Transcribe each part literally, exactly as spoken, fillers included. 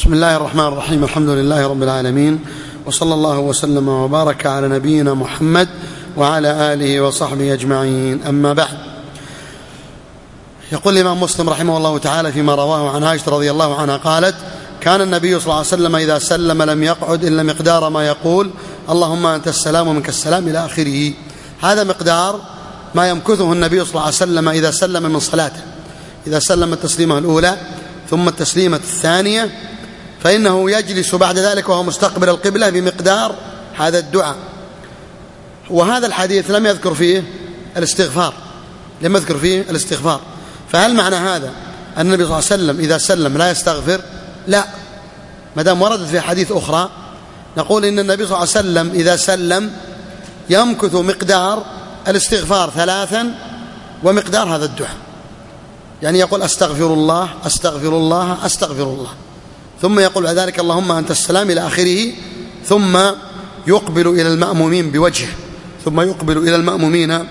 بسم الله الرحمن الرحيم. الحمد لله رب العالمين، وصلى الله وسلم وبارك على نبينا محمد وعلى آله وصحبه أجمعين. أما بعد، يقول الإمام مسلم رحمه الله تعالى فيما رواه عن عائشة رضي الله عنها قالت: كان النبي صلى الله عليه وسلم إذا سلم لم يقعد إلا مقدار ما يقول اللهم أنت السلام ومنك السلام إلى آخره. هذا مقدار ما يمكثه النبي صلى الله عليه وسلم إذا سلم من صلاته. إذا سلم التسليمة الأولى ثم التسليمة الثانية فإنه يجلس بعد ذلك وهو مستقبل القبلة بمقدار هذا الدعاء. وهذا الحديث لم يذكر فيه الاستغفار، لم يذكر فيه الاستغفار. فهل معنى هذا أن النبي صلى الله عليه وسلم إذا سلم لا يستغفر؟ لا، ما دام وردت في حديث أخرى نقول إن النبي صلى الله عليه وسلم إذا سلم يمكث مقدار الاستغفار ثلاثا ومقدار هذا الدعاء، يعني يقول أستغفر الله أستغفر الله أستغفر الله، ثم يقول بعد ذلك اللهم أنت السلام إلى آخره، ثم يقبل إلى المأمومين بوجهه، ثم يقبل إلى المأمومين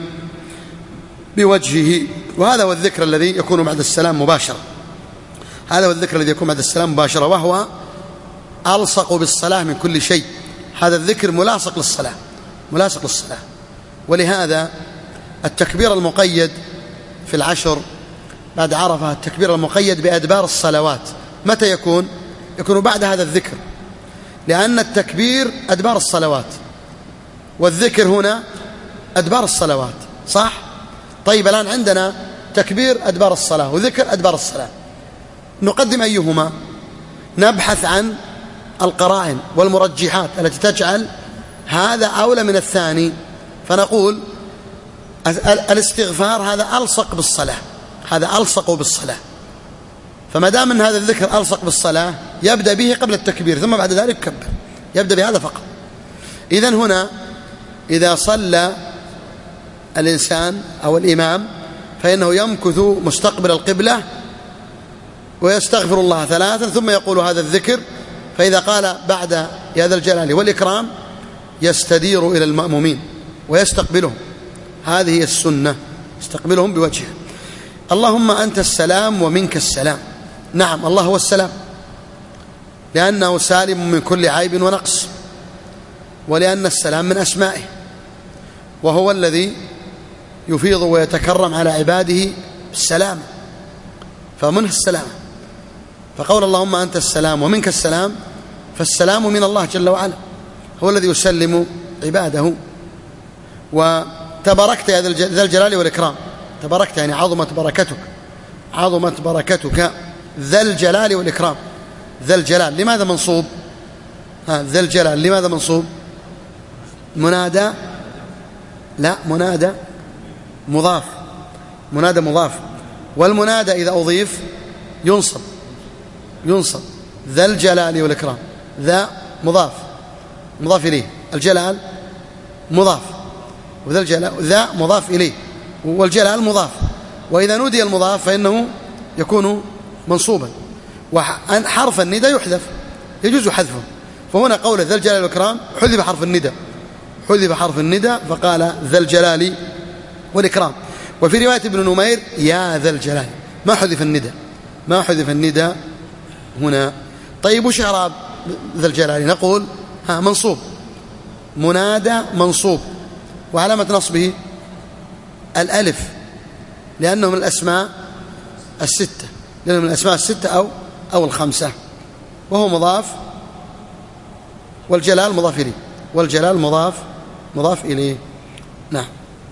بوجهه. وهذا هو الذكر الذي يكون بعد السلام مباشرة، هذا هو الذكر الذي يكون بعد السلام مباشرة، وهو ألصق بالصلاة من كل شيء. هذا الذكر ملاصق للصلاة، ملاصق للصلاة. ولهذا التكبير المقيد في العشر بعد عرفة، التكبير المقيد بأدبار الصلوات، متى يكون؟ يكون بعد هذا الذكر، لأن التكبير أدبار الصلوات والذكر هنا أدبار الصلوات، صح؟ طيب الآن عندنا تكبير أدبار الصلاة وذكر أدبار الصلاة، نقدم أيهما؟ نبحث عن القرائن والمرجحات التي تجعل هذا أولى من الثاني، فنقول الاستغفار هذا ألصق بالصلاة، هذا ألصق بالصلاة، فما دام من هذا الذكر ألصق بالصلاة يبدأ به قبل التكبير ثم بعد ذلك كبر، يبدأ بهذا فقط. إذن هنا إذا صلى الإنسان أو الإمام فإنه يمكث مستقبل القبلة ويستغفر الله ثلاثا ثم يقول هذا الذكر، فإذا قال بعد يا ذا الجلال والإكرام يستدير إلى المأمومين ويستقبلهم، هذه هي السنة، يستقبلهم بوجهه. اللهم أنت السلام ومنك السلام، نعم الله هو السلام، لأنه سالم من كل عيب ونقص، ولأن السلام من أسمائه، وهو الذي يفيض ويتكرم على عباده بالسلام، فمنه السلام. فقول اللهم أنت السلام ومنك السلام، فالسلام من الله جل وعلا، هو الذي يسلم عباده. وتباركت يا ذا الجلال والإكرام، تباركت يعني عظمت بركتك، عظمت بركتك ذا الجلال والإكرام. ذا الجلال لماذا منصوب؟ ها ذا الجلال لماذا منصوب؟ منادى؟ لا، منادى مضاف، منادى مضاف، والمنادى إذا أضيف ينصب، ينصب. ذا الجلال والإكرام، ذا مضاف مضاف إليه، الجلال مضاف، وذا الجلال ذا مضاف إليه، والجلال مضاف، وإذا نودي المضاف فإنه يكون منصوبا، وحرف الندى يحذف، يجوز حذفه. فهنا قول ذا الجلال والإكرام حذف حرف الندى، حذف حرف الندى فقال ذا الجلال والإكرام. وفي رواية ابن نمير يا ذا الجلال، ما حذف الندى، ما حذف الندى هنا. طيب وش إعراب ذا الجلال؟ نقول ها منصوب، منادى منصوب، وعلامة نصبه الألف، لأنه من الأسماء الستة، لأنه من الأسماء الستة أو أو الخمسة، وهو مضاف، والجلال مضاف إليه، والجلال مضاف مضاف إليه. نعم.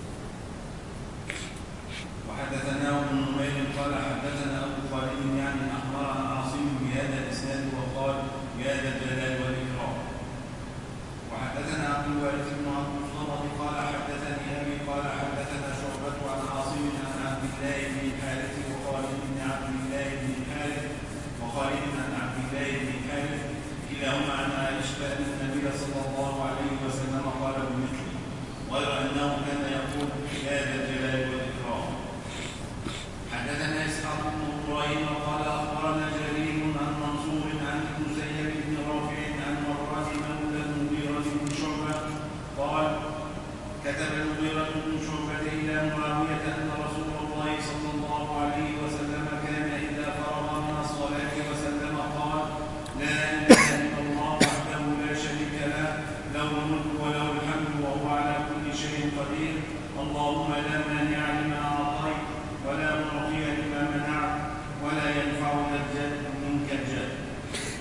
وحدثنا ابن نمير قال حدثنا أبو خالد يعني أخبرنا عاصم بهذا الإسناد وقال بهذا الجلال والإكرام. وحدثنا عبد الوارث بن عبد الصمد قال حدثني أبي قال حدثنا شعبة عن عاصم عن عبد الله بن الحارث وخالد بن عبد الله بن الحارث وخالد بن عبد الله بن الحارث كلاهما عن عائشة أن النبي صلى الله عليه وسلم قال بمثله، غير أنه كان يقول هذا الجلال والإكرام. حدثنا إسحاق بن إبراهيم قال أخبرنا جرير عن منصور عن المسيب بن رافع عن مرات مولى المغيرة بن شعبة قال كتب المغيرة بن شعبة إلى معاوية أن رسول الله صلى الله عليه وسلم كان إذا فرغ من الصلاة وسلم قال لا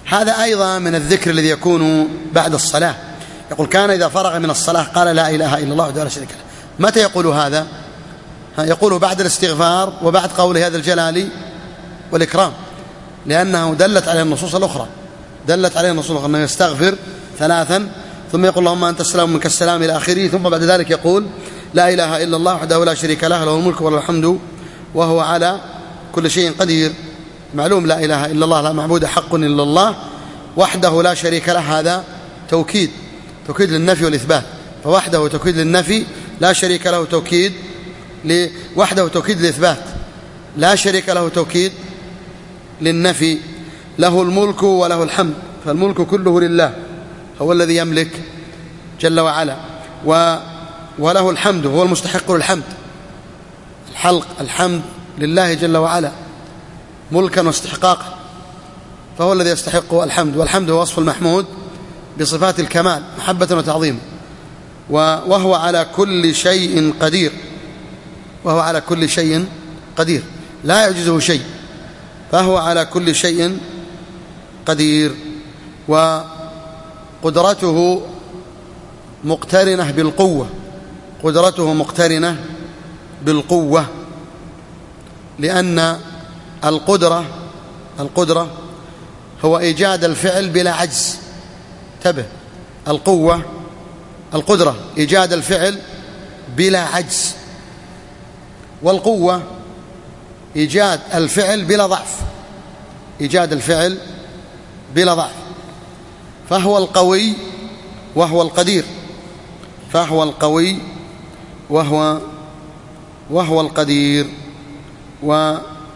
هذا أيضا من الذكر الذي يكون بعد الصلاة. يقول كان إذا فرغ من الصلاة قال لا إله إلا الله وحده لا شريك له. متى يقول هذا؟ يقول بعد الاستغفار وبعد قوله هذا الجلال والإكرام، لأنه دلت عليه النصوص الأخرى دلت عليه النصوص الأخرى أنه يستغفر ثلاثا ثم يقول اللهم أنت السلام منك السلام إلى آخره، ثم بعد ذلك يقول لا إله إلا الله وحده لا شريك له له الملك وله الحمد وهو على كل شيء قدير. معلوم لا إله إلا الله لا معبود حق إلا الله وحده لا شريك له، هذا توكيد توكيد للنفي والإثبات، فوحده توكيد للنفي، لا شريك له توكيد وحده توكيد للإثبات، لا شريك له توكيد للنفي. له الملك وله الحمد، فالملك كله لله، هو الذي يملك جل وعلا، و وله الحمد، هو المستحق للحمد، الحلق الحمد لله جل وعلا ملكا واستحقاقا، فهو الذي يستحق الحمد، والحمد هو وصف المحمود بصفات الكمال محبة وتعظيم. وهو على كل شيء قدير، وهو على كل شيء قدير لا يعجزه شيء، فهو على كل شيء قدير. وقدرته مقترنة بالقوة، قدرته مقترنة بالقوة، لأن القدرة القدرة هو إيجاد الفعل بلا عجز. انتبه، القوة القدرة إيجاد الفعل بلا عجز، والقوة إيجاد الفعل بلا ضعف، إيجاد الفعل بلا ضعف. فهو القوي وهو القدير، فهو القوي وهو وهو القدير. و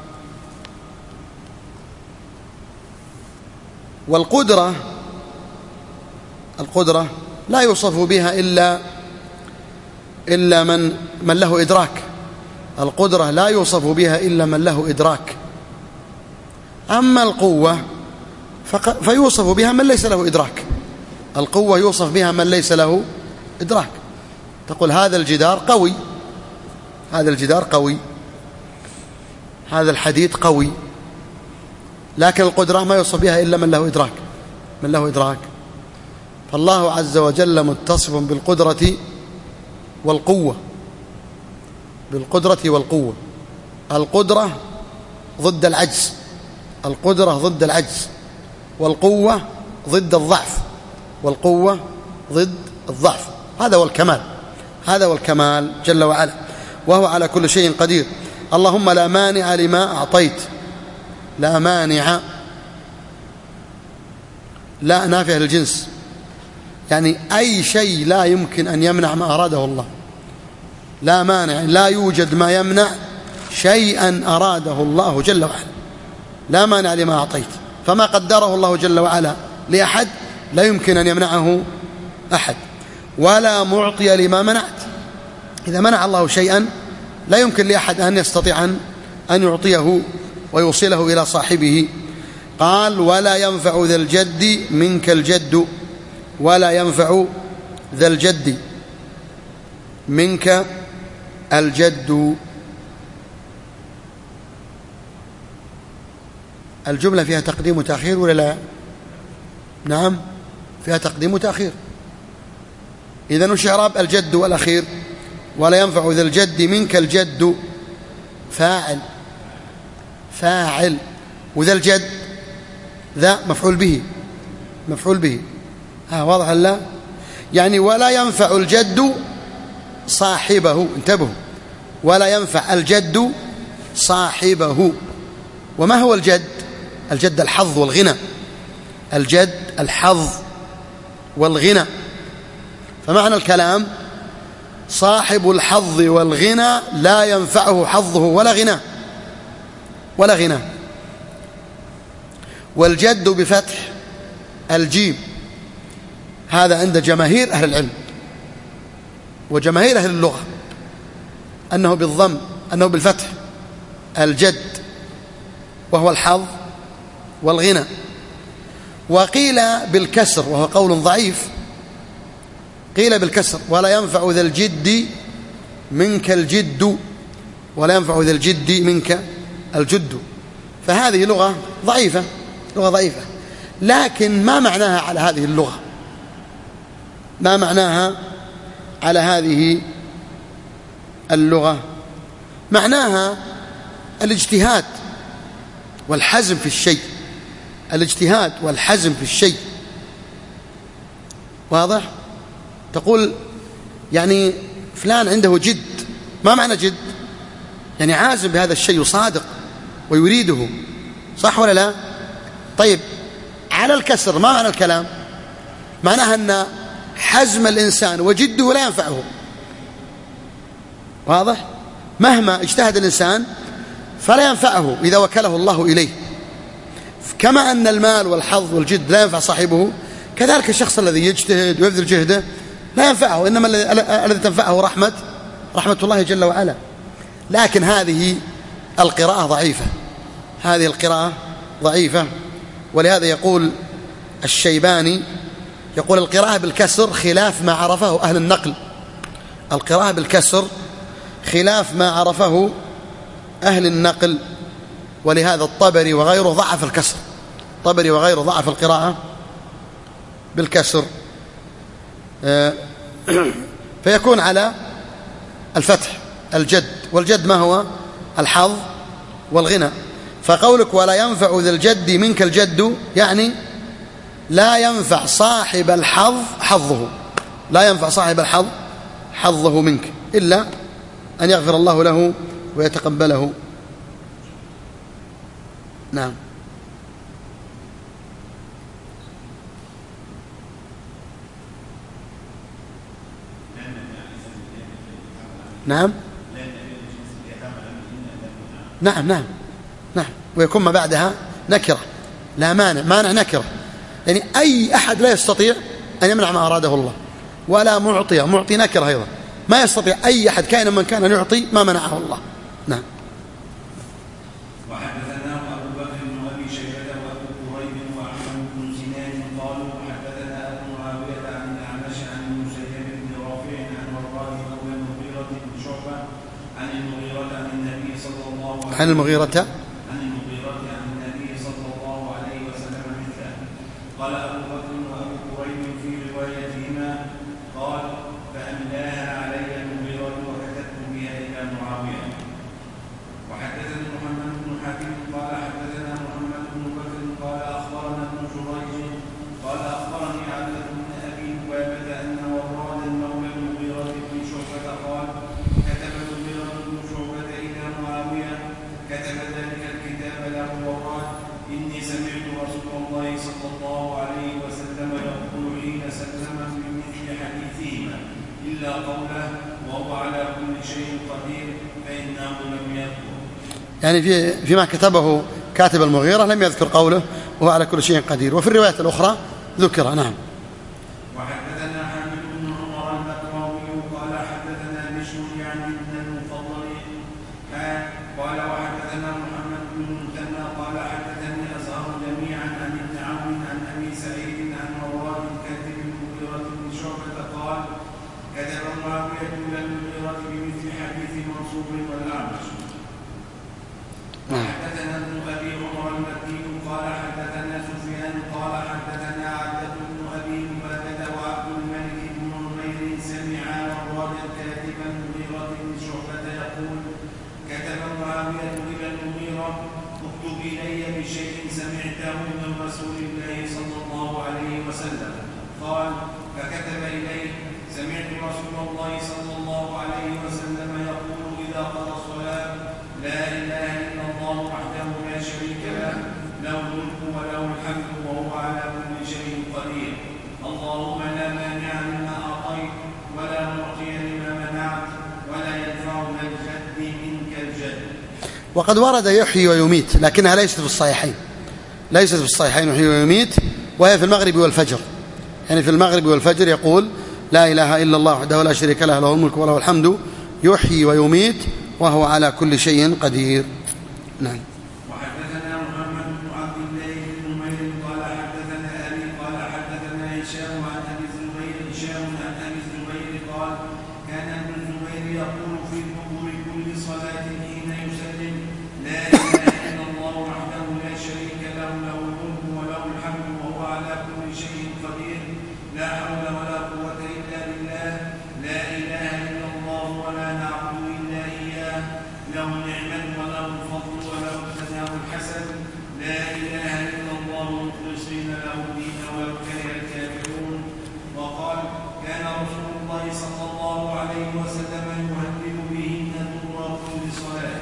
والقدرة القدرة لا يوصف بها إلا إلا من من له إدراك، القدرة لا يوصف بها إلا من له إدراك. أما القوة فيوصف بها من ليس له إدراك، القوة يوصف بها من ليس له إدراك. تقول هذا الجدار قوي، هذا الجدار قوي، هذا الحديد قوي، لكن القدرة ما يوصف بها إلا من له إدراك، من له إدراك. فالله عز وجل متصف بالقدرة والقوة، بالقدرة والقوة. القدرة ضد العجز، القدرة ضد العجز، والقوة ضد الضعف، والقوة ضد الضعف. هذا هو الكمال، هذا هو الكمال جل وعلا، وهو على كل شيء قدير. اللهم لا مانع لما أعطيت، لا مانع، لا نافع للجنس، يعني أي شيء لا يمكن أن يمنع ما أراده الله، لا مانع، لا يوجد ما يمنع شيئا أراده الله جل وعلا، لا مانع لما أعطيت. فما قدره الله جل وعلا لأحد لا يمكن أن يمنعه أحد، ولا معطي لما منعت. إذا منع الله شيئا لا يمكن لأحد أن يستطيع أن يعطيه ويوصله إلى صاحبه. قال ولا ينفع ذا الجد منك الجد، ولا ينفع ذا الجد منك الجد. الجملة فيها تقديم وتأخير ولا لا؟ نعم فيها تقديم وتأخير. إذن وش إعراب الجد والأخير؟ ولا ينفع ذا الجد منك الجد فاعل، فاعل، وذا الجد ذا مفعول به، مفعول به. ها واضح لا؟ يعني ولا ينفع الجد صاحبه، انتبهوا، ولا ينفع الجد صاحبه. وما هو الجد؟ الجد الحظ والغنى، الجد الحظ والغنى. فمعنى الكلام صاحب الحظ والغنى لا ينفعه حظه ولا غنى ولا غنى. والجد بفتح الجيم، هذا عند جماهير أهل العلم وجماهير أهل اللغة، أنه بالضم، أنه بالفتح الجد، وهو الحظ والغنى. وقيل بالكسر وهو قول ضعيف، قيل بالكسر ولا ينفع ذا الجد منك الجد، ولا ينفع ذا الجد منك الجد. فهذه لغة ضعيفة، لغة ضعيفة، لكن ما معناها على هذه اللغة؟ ما معناها على هذه اللغة؟ معناها الاجتهاد والحزم في الشيء، الاجتهاد والحزم في الشيء. واضح؟ تقول يعني فلان عنده جد. ما معنى جد؟ يعني عازم بهذا الشيء وصادق ويريده، صح ولا لا؟ طيب على الكسر ما معنى الكلام؟ معناها أن حزم الإنسان وجده لا ينفعه. واضح؟ مهما اجتهد الإنسان فلا ينفعه إذا وكله الله إليه. كما أن المال والحظ والجد لا ينفع صاحبه، كذلك الشخص الذي يجتهد ويبذل جهده لا ينفعه، إنما الذي تنفعه رحمة رحمة الله جل وعلا. لكن هذه القراءة ضعيفة، هذه القراءة ضعيفة. ولهذا يقول الشيباني، يقول القراءة بالكسر خلاف ما عرفه أهل النقل. القراءة بالكسر خلاف ما عرفه أهل النقل. ولهذا الطبري وغيره ضعف الكسر، الطبري وغيره ضعف القراءة بالكسر، فيكون على الفتح الجد. والجد ما هو؟ الحظ والغنى. فقولك ولا ينفع ذا الجد منك الجد، يعني لا ينفع صاحب الحظ حظه، لا ينفع صاحب الحظ حظه منك إلا أن يغفر الله له ويتقبله. نعم. نعم نعم نعم نعم ويكون ما بعدها نكرة، لا مانع، مانع نكرة. يعني أي أحد لا يستطيع أن يمنع ما أراده الله، ولا معطي، معطي نكرة أيضا، ما يستطيع أي أحد كائن من كان أن يعطي ما منعه الله. نعم. وحدثنا أبو بكر بن أبي شيبة وأبو كريب وأحمد بن سنان قالوا حدثنا أبو معاوية عن الأعمش عن المسيب بن رافع عن مراد مولى المغيرة بن شعبة عن المغيرة عن النبي صلى الله عليه وسلم عن المغيرة عن المغيرة عن النبي صلى الله عليه وسلم مثله. قال أبو بكر وأبو كريب في روايتهما قال فأملاها علي المغيرة وكتبت بها إلى معاوية. وحدثني محمد بن حاتم قال حدثنا محمد بن بكر قال أخبرنا ابن جريج قال أخبرني عبد بن أبي لبابة أن وراد المولى المغيرة بن شعبة قال كتب المغيرة بن شعبة إلى معاوية، كتب ذلك الكتاب له وراد إني سمعت رسول الله صلى الله عليه وسلم يقول حين سلم بمثل حديثهما إلا قوله وهو على كل شيء قدير فإنه لم يذكر. يعني في فيما كتبه كاتب المغيرة لم يذكر قوله وهو على كل شيء قدير، وفي الرواية الأخرى ذكر. نعم. وحدثنا حامد بن عمر المكراوي قال حدثنا بشر يعني بن المفضل قال وحدثنا محمد بن المثنى قال حدثني أزهر جميعا عن ابن عون عن أبي سعيد عن مراد كاتب المغيرة بن شعبة قال كتب معاوية إلى المغيرة بمثل حديث منصور والأعمش. وحدثنا ابن أبي عمر المكي قال حدثنا سفيان قال حدثنا عبد بن أبي لبابة وعبد الملك بن عمير سمعا مراد كاتب المغيرة بن شعبة يقول كتب معاوية إلى المغيرة اكتب إلي بشيء سمعته من رسول الله صلى الله عليه وسلم. قال فكتب إليه سمعت رسول الله صلى الله عليه وسلم يقول إذا قضى الصلاة لا إله إلا الله وحده لا شريك له له الملك وله الحمد وهو على كل شيء قدير اللهم لا مانع لما أعطيت ولا معطي لما منعت ولا ينفع ذا الجد منك الجد. وقد ورد يحيي ويميت لكنها ليست في الصحيحين، ليست في الصحيحين يحيي ويميت، وهي في المغرب والفجر. يعني في المغرب والفجر يقول لا إله إلا الله وحده لا شريك له له الملك وله الحمد يحيي ويميت وهو على كل شيء قدير. نعم. وحدثنا محمد بن عبد الله بن نمير قال حدثنا أبي قال حدثنا هشام عن أبي الزبير هشام عن أبي الزبير قال كان ابن الزبير يقول في دبر كل صلاة حين يسلم لا إله إلا الله وحده لا شريك له له الملك وله الحمد وهو له النعمة وله الفضل وله الثناء الحسن لا إله إلا الله مخلصين له الدين ولو كره الكافرون. وقال كان رسول الله صلى الله عليه وسلم يهدد بهن دبر كل صلاة.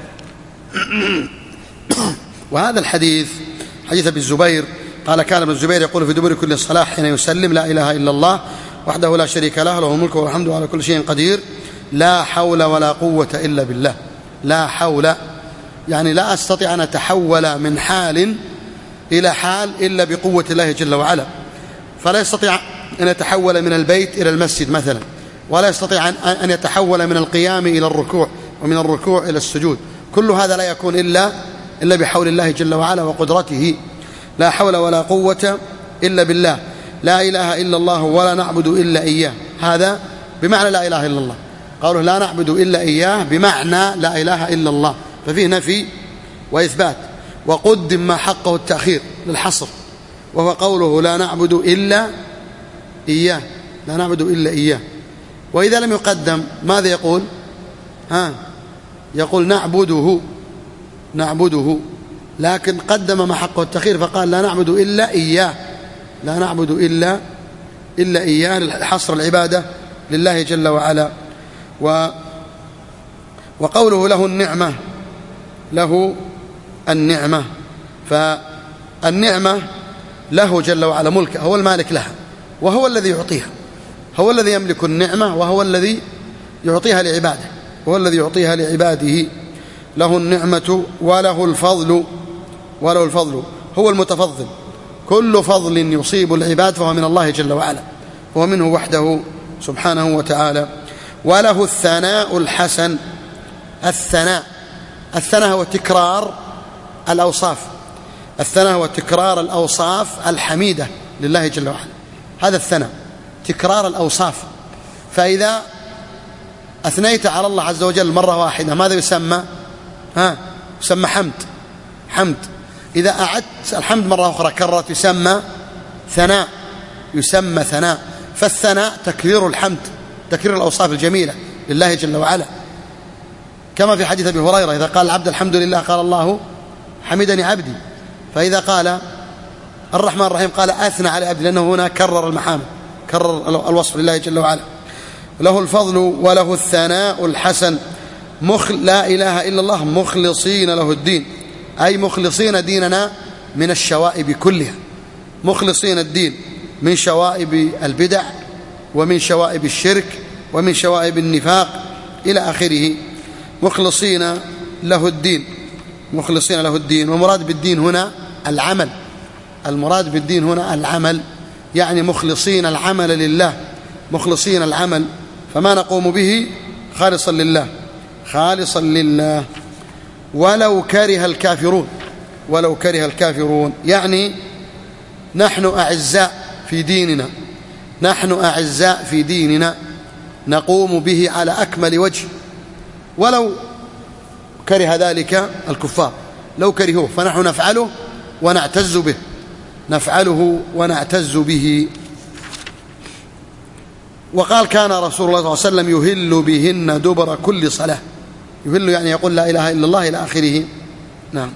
وهذا الحديث حديث ابي الزبير قال كان ابن الزبير يقول في دبر كل صلاة حين يسلم لا إله إلا الله وحده لا شريك له له الملك والحمد على كل شيء قدير لا حول ولا قوة إلا بالله. لا حول يعني لا أستطيع أن أتحول من حال إلى حال إلا بقوة الله جل وعلا. فلا يستطيع أن يتحول من البيت إلى المسجد مثلا، ولا يستطيع أن يتحول من القيام إلى الركوع ومن الركوع إلى السجود. كل هذا لا يكون إلا إلا بحول الله جل وعلا وقدرته. لا حول ولا قوة إلا بالله. لا إله إلا الله ولا نعبد إلا إياه. هذا بمعنى لا إله إلا الله. قالوا لا نعبد إلا إياه بمعنى لا إله إلا الله، ففيه نفي وإثبات. وقدم ما حقه التأخير للحصر، وهو قوله لا نعبد إلا إياه. لا نعبد إلا إياه. وإذا لم يقدم ماذا يقول؟ ها يقول نعبده نعبده لكن قدم ما حقه التأخير فقال لا نعبد إلا إياه. لا نعبد إلا إلا إياه لحصر العبادة لله جل وعلا. و وقوله له النعمة، له النعمة، فالنعمة له جل وعلا ملكه، هو المالك لها وهو الذي يعطيها، هو الذي يملك النعمة وهو الذي يعطيها لعباده، هو الذي يعطيها لعباده. له النعمة وله الفضل، وله الفضل هو المتفضل. كل فضل يصيب العباد فهو من الله جل وعلا، هو منه وحده سبحانه وتعالى. وله الثناء الحسن. الثناء الثناء هو تكرار الأوصاف، الثناء هو تكرار الأوصاف الحميدة لله جل وعلا. هذا الثناء تكرار الأوصاف. فإذا أثنيت على الله عز وجل مرة واحدة ماذا يسمى؟ ها يسمى حمد. حمد. إذا أعدت الحمد مرة أخرى كررت يسمى ثناء، يسمى ثناء. فالثناء تكرير الحمد، تكرير الأوصاف الجميلة لله جل وعلا، كما في حديث أبي هريرة إذا قال العبد الحمد لله قال الله حمدني عبدي. فإذا قال الرحمن الرحيم قال أثنى على عبدي، لأنه هنا كرر المحامد، كرر الوصف لله جل وعلا. له الفضل وله الثناء الحسن. مخل لا إله إلا الله مخلصين له الدين، أي مخلصين ديننا من الشوائب كلها، مخلصين الدين من شوائب البدع ومن شوائب الشرك ومن شوائب النفاق إلى آخره. مخلصين له الدين، مخلصين له الدين. ومراد بالدين هنا العمل، المراد بالدين هنا العمل، يعني مخلصين العمل لله، مخلصين العمل، فما نقوم به خالصا لله، خالصا لله. ولو كره الكافرون، ولو كره الكافرون يعني نحن أعزاء في ديننا، نحن أعزاء في ديننا نقوم به على أكمل وجه، ولو كره ذلك الكفار، لو كرهوه فنحن نفعله ونعتز به، نفعله ونعتز به. وقال كان رسول الله صلى الله عليه وسلم يهل بهن دبر كل صلاة. يهل يعني يقول لا إله إلا الله إلى آخره. نعم.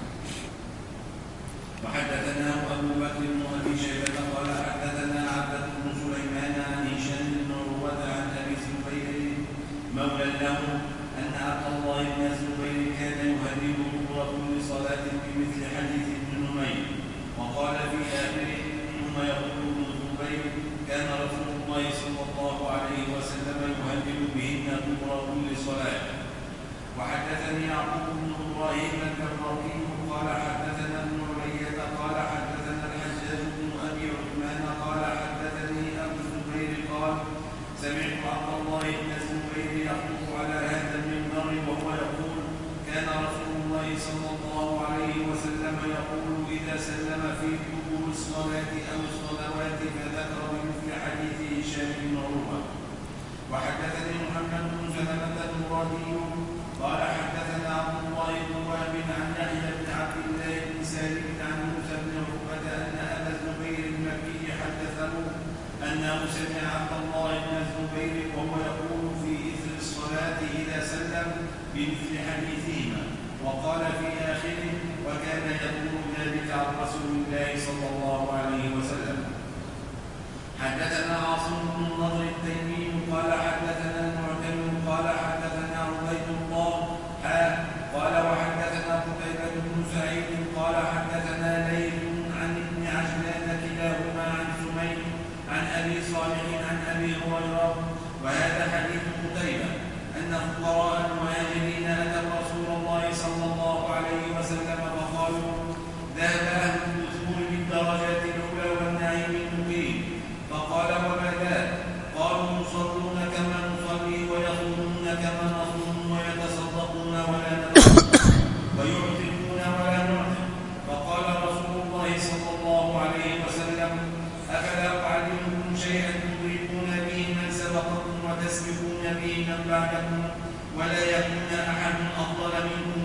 وحدثنا أبو بكر بن أبي شيبة قال حدثنا عبد بن سليمان عن هشام بن عروة عن أبي الزبير مولى له أن عبد الله بن الزبير كان يهدد دبر كل صلاة بمثل حديث ابن نمير. وقال في آخره ثم يقول ابن الزبير كان رسول الله صلى الله عليه وسلم يهدد بهن دبر كل صلاة. وحدثني يعقوب بن إبراهيم الكرمي قال حدثنا ابن علية قال حدثنا الحجاج بن أبي عثمان قال حدثني أبو الزبير قال سمعت عبد الله بن الزبير يخطب على هذا المنبر وهو يقول كان رسول الله صلى الله عليه وسلم يقول إذا سلم في دبر الصلاة أو الصلوات فذكر بمثل حديث هشام بن عروة. وحدثني محمد بن سلمة المرادي قال حدثنا عبد الله بن وهب عن يحيى بن عبد الله بن سالم عن موسى بن عقبة أن أبا الزبير المكي حدثه أنه سمع عبد الله بن الزبير وهو يقول في إثر الصلاة إذا سلم بمثل حديثهما.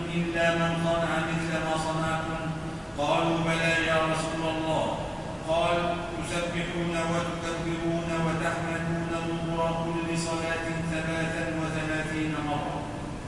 إلا من صنع مثل ما صنعتم؟ قالوا بلى يا رسول الله. قال تسبحون وتكبرون وتحمدون دبر كل صلاة ثلاثا وثلاثين مرة.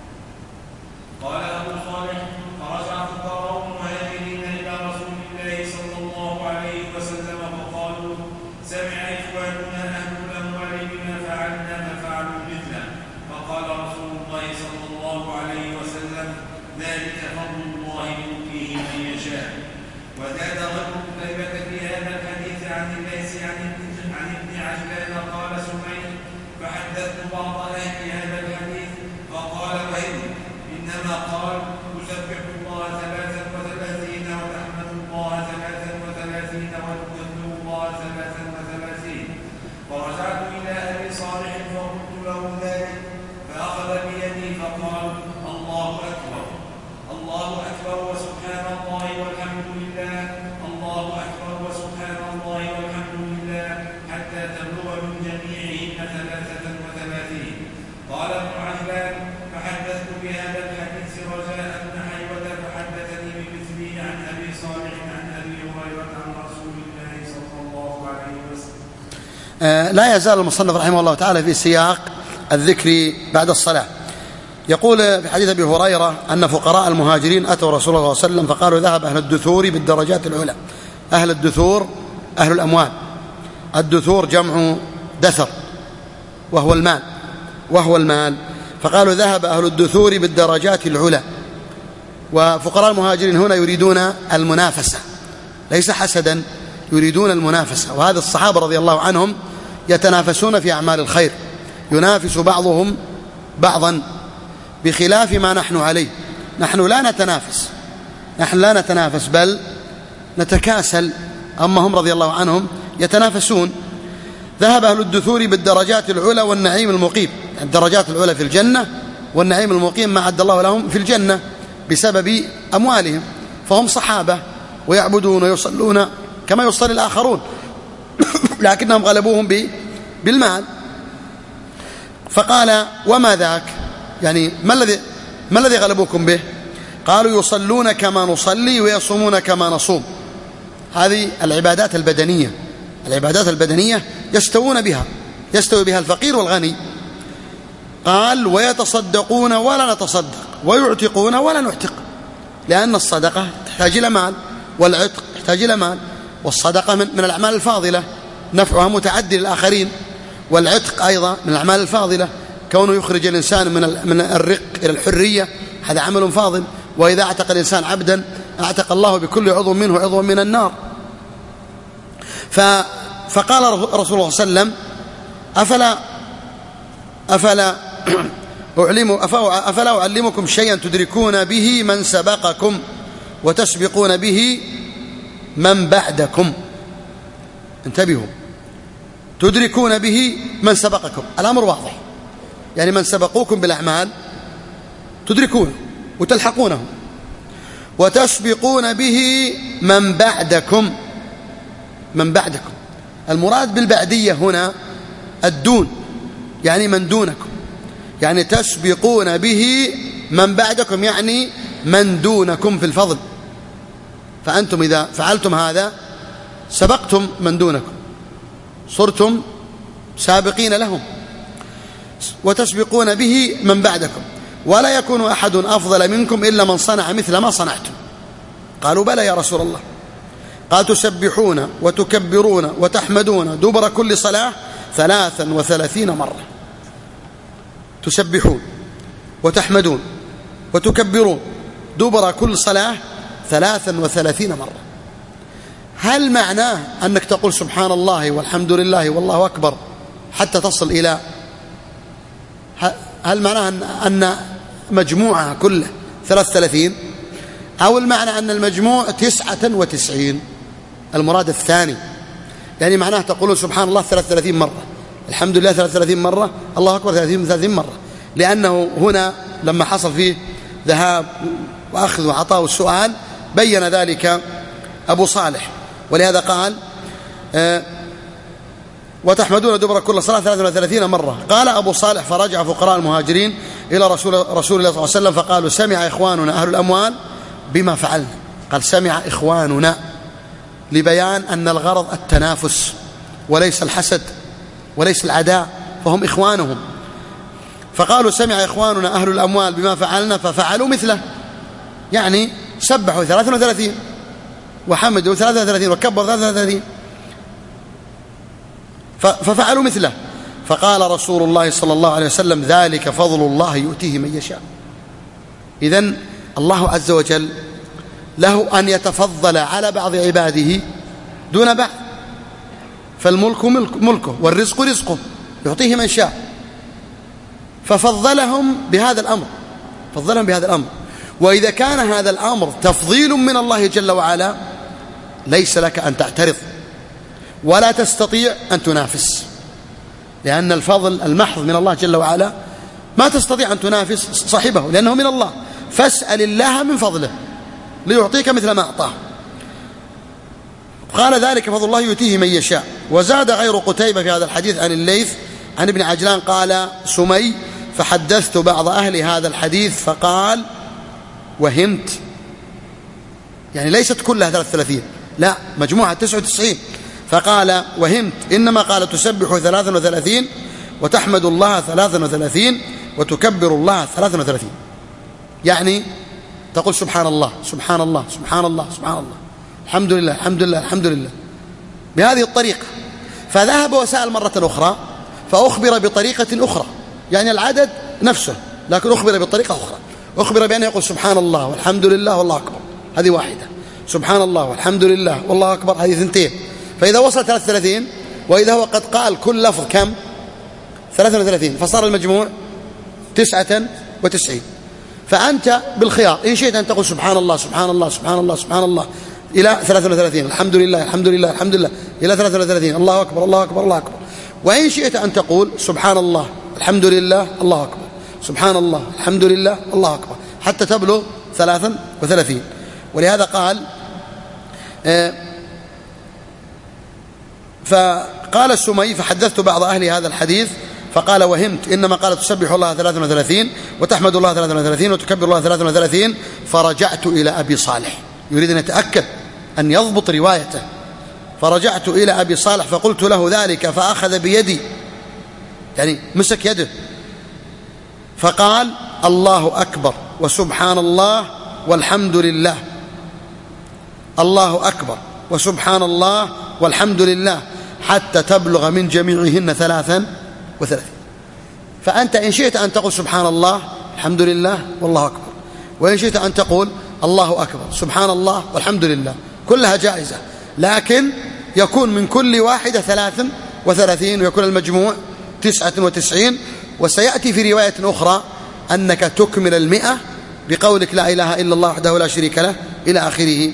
قال أبو صالح فرجع فقراء المهاجرين إلى رسول الله صلى الله عليه وسلم فقالوا سمع إخواننا أهل الأموال بما فعلنا ففعلوا مثله. فقال رسول الله صلى الله عليه وسلم ذلك فضل الله يؤتيه من يشاء. وزاد غير قتيبة في هذا الحديث عن الليث عن ابن عجلان قال سمعت فحدثت بعض أهل هذا الحديث فقال وهم إنما قال تسبح الله ثلاثا وثلاثين وتحمد الله ثلاثا وثلاثين وتكبر الله ثلاثا وثلاثين. فرجعت إلى أبي صالح فقلت له ذلك فأخذ بيدي فقال الله أكبر الله أكبر وسبحان الله والحمد لله الله أكبر وسبحان الله والحمد لله حتى تبلغ من جميعهن ثلاثة وثلاثين. قال ابن عجلان فحدثت بهذا الحديث رجاء بن حيوة فحدثني بمثله عن أبي صالح عن أبي هريرة عن رسول الله صلى الله عليه وسلم. آه لا يزال المصنف رحمه الله تعالى في سياق الذكر بعد الصلاة. يقول في حديث أبي هريرة أن فقراء المهاجرين أتوا رسول الله صلى الله عليه وسلم فقالوا ذهب أهل الدثور بالدرجات العلى. أهل الدثور أهل الأموال. الدثور جمع دثر وهو المال وهو المال فقالوا ذهب أهل الدثور بالدرجات العلى. وفقراء المهاجرين هنا يريدون المنافسة ليس حسدا، يريدون المنافسة. وهذا الصحابة رضي الله عنهم يتنافسون في أعمال الخير، ينافس بعضهم بعضا بخلاف ما نحن عليه. نحن لا نتنافس نحن لا نتنافس بل نتكاسل، أما هم رضي الله عنهم يتنافسون. ذهب أهل الدثور بالدرجات العلى والنعيم المقيم. الدرجات العلى في الجنة والنعيم المقيم ما عد الله لهم في الجنة بسبب أموالهم، فهم صحابة ويعبدون ويصلون كما يصلي الآخرون لكنهم غلبوهم بالمال. فقال وما ذاك، يعني ما الذي ما الذي غلبوكم به؟ قالوا يصلون كما نصلي ويصومون كما نصوم. هذه العبادات البدنية العبادات البدنية يستوون بها يستوي بها الفقير والغني. قال ويتصدقون ولا نتصدق ويعتقون ولا نعتق، لأن الصدقة تحتاج إلى مال والعتق يحتاج إلى مال، والصدقة من, من الأعمال الفاضلة نفعها متعدي للآخرين، والعتق أيضا من الأعمال الفاضلة كونه يخرج الإنسان من من الرق إلى الحرية، هذا عمل فاضل. وإذا اعتق الإنسان عبدا اعتق الله بكل عضو منه عضو من النار. فقال رسول الله صلى الله عليه وسلم أفلا أفلا أعلم أفلا أعلمكم شيئا تدركون به من سبقكم وتسبقون به من بعدكم. انتبهوا، تدركون به من سبقكم، الأمر واضح، يعني من سبقوكم بالأعمال تدركونه وتلحقونه، وتسبقون به من بعدكم من بعدكم. المراد بالبعدية هنا الدون، يعني من دونكم، يعني تسبقون به من بعدكم، يعني من دونكم في الفضل. فأنتم إذا فعلتم هذا سبقتم من دونكم، صرتم سابقين لهم. وتسبقون به من بعدكم ولا يكون أحد أفضل منكم إلا من صنع مثل ما صنعتم. قالوا بلى يا رسول الله. قال تسبحون وتكبرون وتحمدون دبر كل صلاة ثلاثا وثلاثين مرة. تسبحون وتحمدون وتكبرون دبر كل صلاة ثلاثا وثلاثين مرة. هل معناه أنك تقول سبحان الله والحمد لله والله أكبر حتى تصل إلى، هل معناه أن مجموعها كله ثلاث وثلاثين، أو المعنى أن المجموع تسعة وتسعين؟ المراد الثاني، يعني معناه تقولون سبحان الله ثلاث وثلاثين مرة، الحمد لله ثلاث وثلاثين مرة، الله أكبر ثلاثين وثلاثين مرة، لأنه هنا لما حصل فيه ذهاب وأخذ وعطاء والسؤال بين ذلك أبو صالح، ولهذا قال آه وتحمدون دبر كل صلاة ثلاثة وثلاثين مرة. قال أبو صالح فرجع فقراء المهاجرين إلى رسول, رسول الله صلى الله عليه وسلم فقالوا سمع إخواننا أهل الأموال بما فعلنا. قال سمع إخواننا لبيان أن الغرض التنافس وليس الحسد وليس العداء، فهم إخوانهم. فقالوا سمع إخواننا أهل الأموال بما فعلنا ففعلوا مثله، يعني سبحوا ثلاثة وثلاثين وحمدوا ثلاثة وثلاثين وكبروا ثلاثة وثلاثين ففعلوا مثله. فقال رسول الله صلى الله عليه وسلم ذلك فضل الله يؤتيه من يشاء. إذن الله عز وجل له أن يتفضل على بعض عباده دون بعض، فالملك ملك ملكه والرزق رزقه يعطيه من شاء، ففضلهم بهذا الأمر فضلهم بهذا الأمر. وإذا كان هذا الأمر تفضيل من الله جل وعلا ليس لك أن تعترض ولا تستطيع أن تنافس، لأن الفضل المحض من الله جل وعلا ما تستطيع أن تنافس صاحبه لأنه من الله. فاسأل الله من فضله ليعطيك مثل ما أعطاه. قال ذلك فضل الله يؤتيه من يشاء. وزاد غير قتيبة في هذا الحديث عن الليث عن ابن عجلان قال سمي فحدثت بعض أهل هذا الحديث فقال وهمت، يعني ليست كلها ثلاثة وثلاثين، لا مجموعة تسعة وتسعين. فقال وهمت إنما قال تسبح ثلاثة وثلاثين وتحمد الله ثلاثة وثلاثين وتكبر الله ثلاثة وثلاثين، يعني تقول سبحان الله سبحان الله سبحان الله سبحان الله الحمد لله الحمد لله الحمد لله بهذه الطريقة. فذهب وسأل مرة أخرى فأخبر بطريقة أخرى، يعني العدد نفسه لكن أخبر بطريقة أخرى، أخبر بأن يقول سبحان الله والحمد لله والله أكبر، هذه واحدة، سبحان الله والحمد لله والله أكبر، هذه ثنتين. فإذا وصل ثلاثة وثلاثين وإذا هو قد قال كل لفظ كم ثلاثة وثلاثين فصار المجموع تسعة وتسعين. فأنت بالخيار إن شئت أن تقول سبحان الله سبحان الله سبحان الله سبحان الله إلى ثلاثة وثلاثين، الحمد لله الحمد لله الحمد لله إلى ثلاثة وثلاثين، الله أكبر الله أكبر الله أكبر. وإن شئت أن تقول سبحان الله الحمد لله الله أكبر سبحان الله الحمد لله الله أكبر حتى تبلغ ثلاثة وثلاثين. ولهذا قال آه فقال السمي فحدثت بعض أهل هذا الحديث فقال وهمت إنما قال تسبح الله ثلاثة وثلاثين وتحمد الله ثلاثة وثلاثين وتكبر الله ثلاثة وثلاثين. فرجعت إلى أبي صالح، يريد أن يتأكد أن يضبط روايته. فرجعت إلى أبي صالح فقلت له ذلك فأخذ بيدي، يعني مسك يده، فقال الله أكبر وسبحان الله والحمد لله، الله أكبر وسبحان الله والحمد لله حتى تبلغ من جميعهن ثلاثا وثلاثين. فأنت إن شئت أن تقول سبحان الله الحمد لله والله أكبر، وإن شئت أن تقول الله أكبر سبحان الله والحمد لله، كلها جائزة، لكن يكون من كل واحدة ثلاثا وثلاثين ويكون المجموع تسعة وتسعين. وسيأتي في رواية أخرى أنك تكمل المئة بقولك لا إله إلا الله وحده لا شريك له إلى آخره.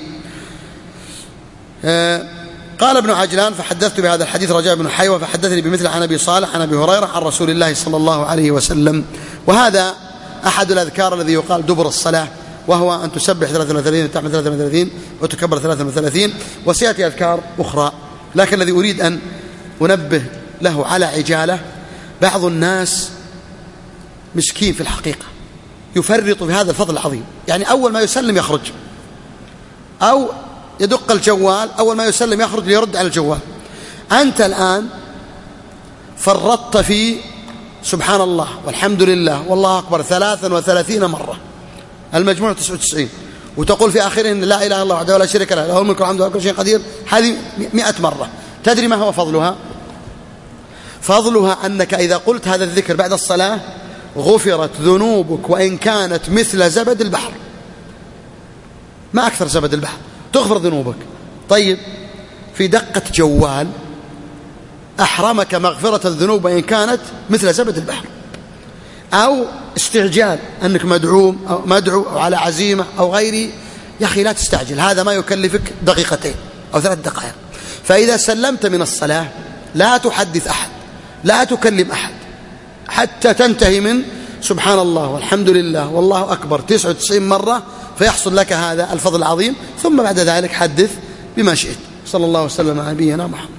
آه قال ابن عجلان فحدثت بهذا الحديث رجاء بن حيوة فحدثني بمثل عن أبي صالح عن أبي هريرة عن رسول الله صلى الله عليه وسلم. وهذا أحد الأذكار الذي يقال دبر الصلاة، وهو أن تسبح ثلاثة وثلاثين وتحمد ثلاثة وثلاثين وتكبر ثلاثة وثلاثين. وسيأتي أذكار أخرى، لكن الذي أريد أن أنبه له على عجالة، بعض الناس مسكين في الحقيقة يفرط في هذا الفضل العظيم، يعني أول ما يسلم يخرج، أو يدق الجوال أول ما يسلم يخرج ليرد على الجوال. أنت الآن فرطت في سبحان الله والحمد لله والله أكبر ثلاثا وثلاثين مرة، المجموع تسعة وتسعين، وتقول في آخرين لا إله إلا الله وحده لا شريك له له الملك والحمد لله كل شيء قدير، هذه مئة مرة. تدري ما هو فضلها؟ فضلها أنك إذا قلت هذا الذكر بعد الصلاة غفرت ذنوبك وإن كانت مثل زبد البحر، ما أكثر زبد البحر، تغفر ذنوبك. طيب في دقة جوال أحرمك مغفرة الذنوب وإن كانت مثل زبد البحر، أو استعجال أنك مدعوم أو مدعو أو على عزيمة أو غيره، يا أخي لا تستعجل، هذا ما يكلفك دقيقتين أو ثلاث دقائق. فإذا سلمت من الصلاة لا تحدث أحد، لا تكلم أحد حتى تنتهي من سبحان الله والحمد لله والله أكبر تسعة وتسعين مرة، فيحصل لك هذا الفضل العظيم. ثم بعد ذلك حدث بما شئت. صلى الله وسلم على نبينا محمد.